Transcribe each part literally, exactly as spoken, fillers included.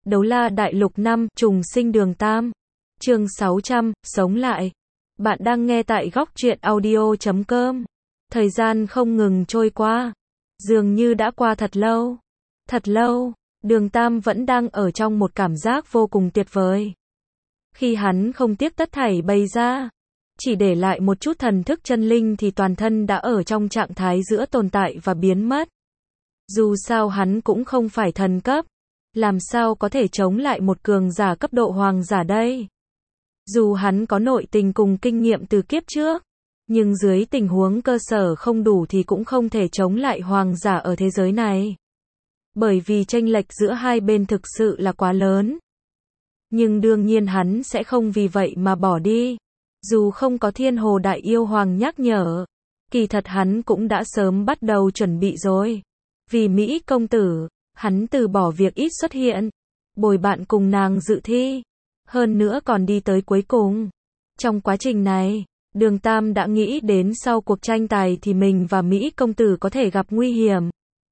Đấu la đại lục năm, trùng sinh đường Tam. Chương sáu trăm, sống lại. Bạn đang nghe tại góc truyện audio chấm com. Thời gian không ngừng trôi qua. Dường như đã qua thật lâu. Thật lâu, đường Tam vẫn đang ở trong một cảm giác vô cùng tuyệt vời. Khi hắn không tiếc tất thảy bày ra, chỉ để lại một chút thần thức chân linh thì toàn thân đã ở trong trạng thái giữa tồn tại và biến mất. Dù sao hắn cũng không phải thần cấp, làm sao có thể chống lại một cường giả cấp độ hoàng giả đây? Dù hắn có nội tình cùng kinh nghiệm từ kiếp trước, nhưng dưới tình huống cơ sở không đủ thì cũng không thể chống lại hoàng giả ở thế giới này. Bởi vì chênh lệch giữa hai bên thực sự là quá lớn. Nhưng đương nhiên hắn sẽ không vì vậy mà bỏ đi. Dù không có Thiên Hồ Đại Yêu Hoàng nhắc nhở, kỳ thật hắn cũng đã sớm bắt đầu chuẩn bị rồi. Vì Mỹ công tử, hắn từ bỏ việc ít xuất hiện, bồi bạn cùng nàng dự thi, hơn nữa còn đi tới cuối cùng. Trong quá trình này, đường Tam đã nghĩ đến sau cuộc tranh tài thì mình và Mỹ công tử có thể gặp nguy hiểm.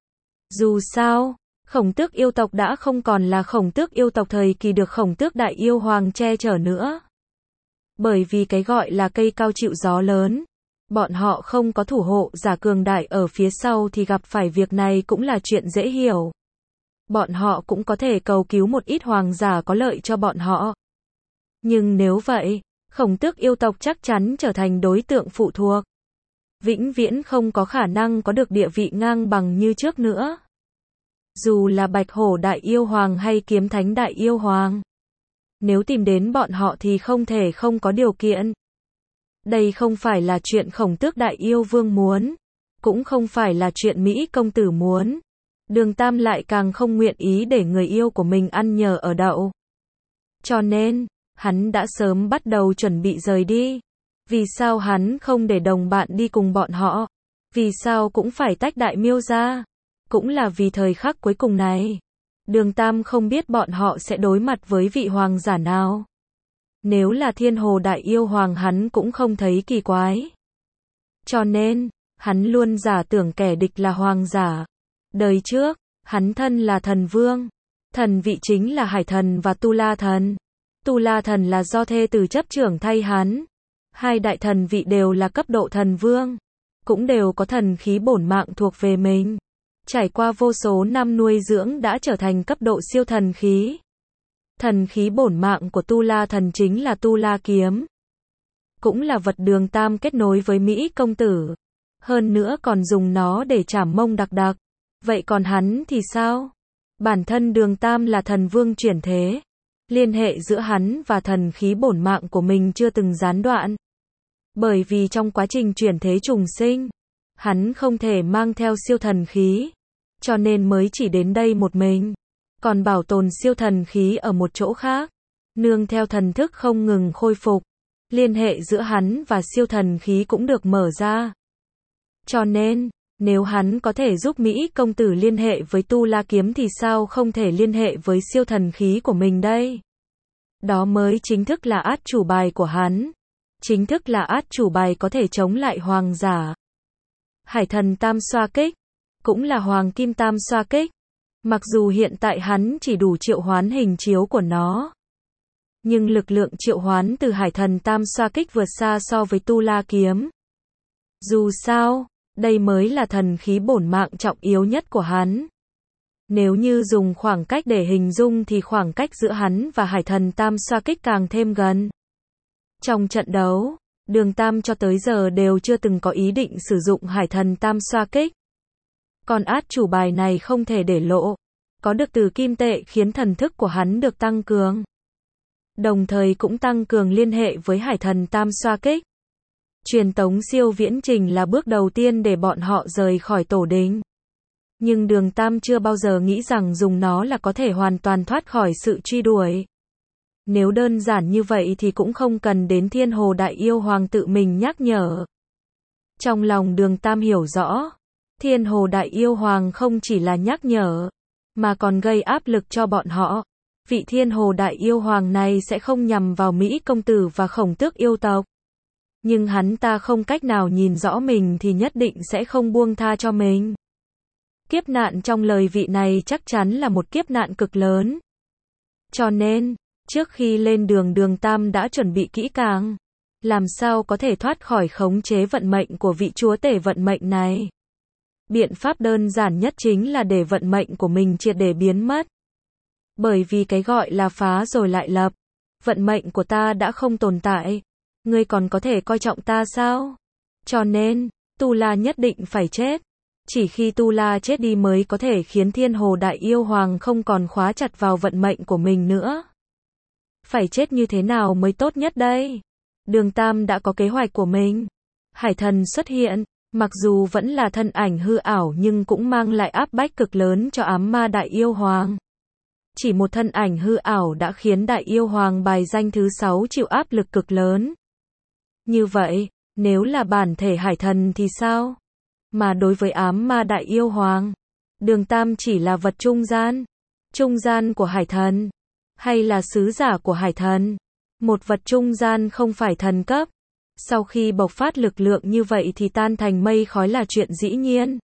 Dù sao, Khổng Tước yêu tộc đã không còn là Khổng Tước yêu tộc thời kỳ được Khổng Tước Đại Yêu Hoàng che chở nữa. Bởi vì cái gọi là cây cao chịu gió lớn, bọn họ không có thủ hộ giả cường đại ở phía sau thì gặp phải việc này cũng là chuyện dễ hiểu. Bọn họ cũng có thể cầu cứu một ít hoàng giả có lợi cho bọn họ. Nhưng nếu vậy, Khổng Tước yêu tộc chắc chắn trở thành đối tượng phụ thuộc. Vĩnh viễn không có khả năng có được địa vị ngang bằng như trước nữa. Dù là Bạch Hổ Đại Yêu Hoàng hay Kiếm Thánh Đại Yêu Hoàng, nếu tìm đến bọn họ thì không thể không có điều kiện. Đây không phải là chuyện Khổng Tước Đại Yêu Vương muốn, cũng không phải là chuyện Mỹ công tử muốn. Đường Tam lại càng không nguyện ý để người yêu của mình ăn nhờ ở đậu. Cho nên, hắn đã sớm bắt đầu chuẩn bị rời đi. Vì sao hắn không để đồng bạn đi cùng bọn họ? Vì sao cũng phải tách Đại Miêu ra? Cũng là vì thời khắc cuối cùng này. Đường Tam không biết bọn họ sẽ đối mặt với vị hoàng giả nào. Nếu là Thiên Hồ Đại Yêu Hoàng hắn cũng không thấy kỳ quái. Cho nên, hắn luôn giả tưởng kẻ địch là hoàng giả. Đời trước, hắn thân là thần vương. Thần vị chính là Hải Thần và Tu La Thần. Tu La Thần là do thê tử chấp trưởng thay hắn. Hai đại thần vị đều là cấp độ thần vương. Cũng đều có thần khí bổn mạng thuộc về mình. Trải qua vô số năm nuôi dưỡng đã trở thành cấp độ siêu thần khí. Thần khí bổn mạng của Tu La Thần chính là Tu La Kiếm. Cũng là vật đường Tam kết nối với Mỹ công tử. Hơn nữa còn dùng nó để trảm mông đặc đặc. Vậy còn hắn thì sao? Bản thân đường Tam là thần vương chuyển thế. Liên hệ giữa hắn và thần khí bổn mạng của mình chưa từng gián đoạn. Bởi vì trong quá trình chuyển thế trùng sinh, hắn không thể mang theo siêu thần khí. Cho nên mới chỉ đến đây một mình. Còn bảo tồn siêu thần khí ở một chỗ khác. Nương theo thần thức không ngừng khôi phục. Liên hệ giữa hắn và siêu thần khí cũng được mở ra. Cho nên, nếu hắn có thể giúp Mỹ công tử liên hệ với Tu La Kiếm thì sao không thể liên hệ với siêu thần khí của mình đây? Đó mới chính thức là át chủ bài của hắn. Chính thức là át chủ bài có thể chống lại hoàng giả. Hải Thần Tam xoa kích, cũng là Hoàng Kim Tam xoa kích. Mặc dù hiện tại hắn chỉ đủ triệu hoán hình chiếu của nó. Nhưng lực lượng triệu hoán từ Hải Thần Tam xoa kích vượt xa so với Tu La Kiếm. Dù sao, đây mới là thần khí bổn mạng trọng yếu nhất của hắn. Nếu như dùng khoảng cách để hình dung thì khoảng cách giữa hắn và Hải Thần Tam xoa kích càng thêm gần. Trong trận đấu, đường Tam cho tới giờ đều chưa từng có ý định sử dụng Hải Thần Tam xoa kích. Còn át chủ bài này không thể để lộ. Có được từ kim tệ khiến thần thức của hắn được tăng cường. Đồng thời cũng tăng cường liên hệ với Hải Thần Tam xoa kích. Truyền tống siêu viễn trình là bước đầu tiên để bọn họ rời khỏi tổ đình. Nhưng đường Tam chưa bao giờ nghĩ rằng dùng nó là có thể hoàn toàn thoát khỏi sự truy đuổi. Nếu đơn giản như vậy thì cũng không cần đến Thiên Hồ Đại Yêu Hoàng tự mình nhắc nhở. Trong lòng đường Tam hiểu rõ, Thiên Hồ Đại Yêu Hoàng không chỉ là nhắc nhở, mà còn gây áp lực cho bọn họ. Vị Thiên Hồ Đại Yêu Hoàng này sẽ không nhằm vào Mỹ công tử và Khổng Tước yêu tộc. Nhưng hắn ta không cách nào nhìn rõ mình thì nhất định sẽ không buông tha cho mình. Kiếp nạn trong lời vị này chắc chắn là một kiếp nạn cực lớn. Cho nên, trước khi lên đường Đường Tam đã chuẩn bị kỹ càng. Làm sao có thể thoát khỏi khống chế vận mệnh của vị chúa tể vận mệnh này? Biện pháp đơn giản nhất chính là để vận mệnh của mình triệt để biến mất. Bởi vì cái gọi là phá rồi lại lập. Vận mệnh của ta đã không tồn tại. Ngươi còn có thể coi trọng ta sao? Cho nên, Tu La nhất định phải chết. Chỉ khi Tu La chết đi mới có thể khiến Thiên Hồ Đại Yêu Hoàng không còn khóa chặt vào vận mệnh của mình nữa. Phải chết như thế nào mới tốt nhất đây? Đường Tam đã có kế hoạch của mình. Hải thần xuất hiện, mặc dù vẫn là thân ảnh hư ảo nhưng cũng mang lại áp bách cực lớn cho ám ma Đại Yêu Hoàng. Chỉ một thân ảnh hư ảo đã khiến Đại Yêu Hoàng bài danh thứ sáu chịu áp lực cực lớn. Như vậy, nếu là bản thể hải thần thì sao? Mà đối với ám ma Đại Yêu Hoàng, Đường Tam chỉ là vật trung gian. Trung gian của hải thần, hay là sứ giả của hải thần. Một vật trung gian không phải thần cấp. Sau khi bộc phát lực lượng như vậy thì tan thành mây khói là chuyện dĩ nhiên.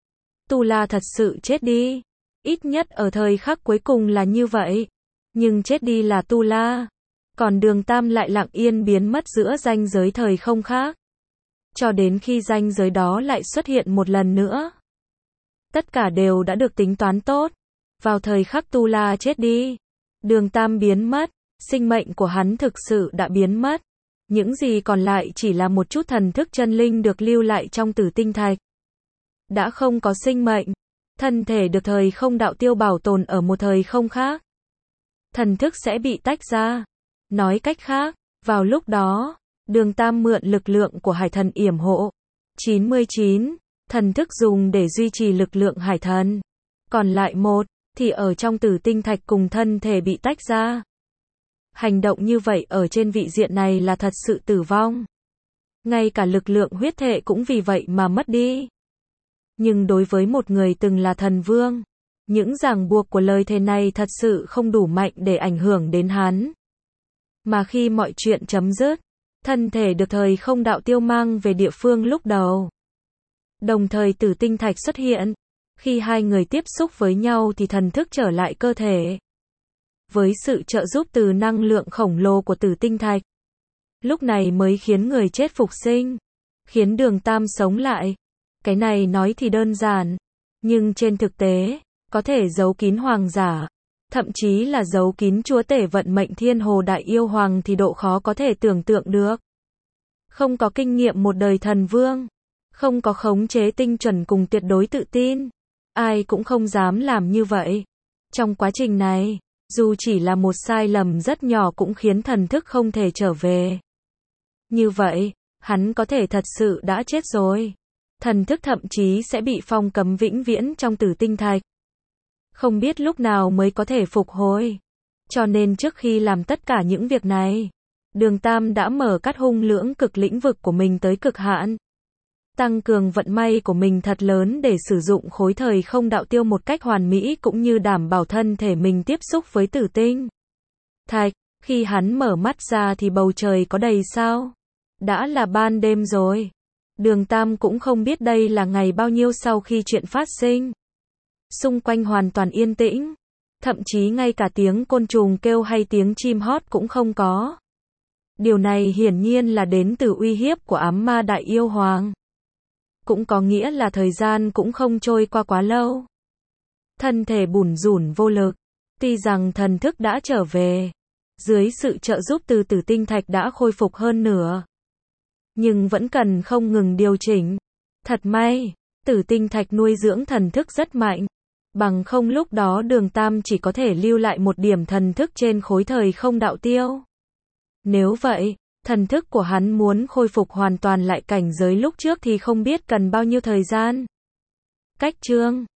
Tu La thật sự chết đi. Ít nhất ở thời khắc cuối cùng là như vậy. Nhưng chết đi là Tu La. Còn Đường Tam lại lặng yên biến mất giữa ranh giới thời không khác. Cho đến khi ranh giới đó lại xuất hiện một lần nữa. Tất cả đều đã được tính toán tốt. Vào thời khắc Tu La chết đi, Đường Tam biến mất, sinh mệnh của hắn thực sự đã biến mất. Những gì còn lại chỉ là một chút thần thức chân linh được lưu lại trong tử tinh thạch. Đã không có sinh mệnh, thân thể được thời không đạo tiêu bảo tồn ở một thời không khác. Thần thức sẽ bị tách ra. Nói cách khác, vào lúc đó, Đường Tam mượn lực lượng của hải thần yểm hộ. chín mươi chín, thần thức dùng để duy trì lực lượng hải thần. Còn lại một, thì ở trong tử tinh thạch cùng thân thể bị tách ra. Hành động như vậy ở trên vị diện này là thật sự tử vong. Ngay cả lực lượng huyết thể cũng vì vậy mà mất đi. Nhưng đối với một người từng là thần vương, những ràng buộc của lời thề này thật sự không đủ mạnh để ảnh hưởng đến hắn. Mà khi mọi chuyện chấm dứt, thân thể được thời không đạo tiêu mang về địa phương lúc đầu. Đồng thời tử tinh thạch xuất hiện. Khi hai người tiếp xúc với nhau thì thần thức trở lại cơ thể. Với sự trợ giúp từ năng lượng khổng lồ của tử tinh thạch. Lúc này mới khiến người chết phục sinh. Khiến Đường Tam sống lại. Cái này nói thì đơn giản. Nhưng trên thực tế, có thể giấu kín hoàng giả. Thậm chí là giấu kín chúa tể vận mệnh Thiên Hồ Đại Yêu Hoàng thì độ khó có thể tưởng tượng được. Không có kinh nghiệm một đời thần vương. Không có khống chế tinh chuẩn cùng tuyệt đối tự tin. Ai cũng không dám làm như vậy. Trong quá trình này, dù chỉ là một sai lầm rất nhỏ cũng khiến thần thức không thể trở về. Như vậy, hắn có thể thật sự đã chết rồi. Thần thức thậm chí sẽ bị phong cấm vĩnh viễn trong tử tinh thạch. Không biết lúc nào mới có thể phục hồi. Cho nên trước khi làm tất cả những việc này, Đường Tam đã mở cắt hung lưỡng cực lĩnh vực của mình tới cực hạn. Tăng cường vận may của mình thật lớn để sử dụng khối thời không đạo tiêu một cách hoàn mỹ cũng như đảm bảo thân thể mình tiếp xúc với tử tinh thạch. Khi hắn mở mắt ra thì bầu trời có đầy sao. Đã là ban đêm rồi. Đường Tam cũng không biết đây là ngày bao nhiêu sau khi chuyện phát sinh. Xung quanh hoàn toàn yên tĩnh. Thậm chí ngay cả tiếng côn trùng kêu hay tiếng chim hót cũng không có. Điều này hiển nhiên là đến từ uy hiếp của ám ma Đại Yêu Hoàng. Cũng có nghĩa là thời gian cũng không trôi qua quá lâu. Thân thể bủn rủn vô lực. Tuy rằng thần thức đã trở về. Dưới sự trợ giúp từ tử tinh thạch đã khôi phục hơn nửa. Nhưng vẫn cần không ngừng điều chỉnh. Thật may, tử tinh thạch nuôi dưỡng thần thức rất mạnh. Bằng không lúc đó Đường Tam chỉ có thể lưu lại một điểm thần thức trên khối thời không đạo tiêu. Nếu vậy, thần thức của hắn muốn khôi phục hoàn toàn lại cảnh giới lúc trước thì không biết cần bao nhiêu thời gian. Cách chương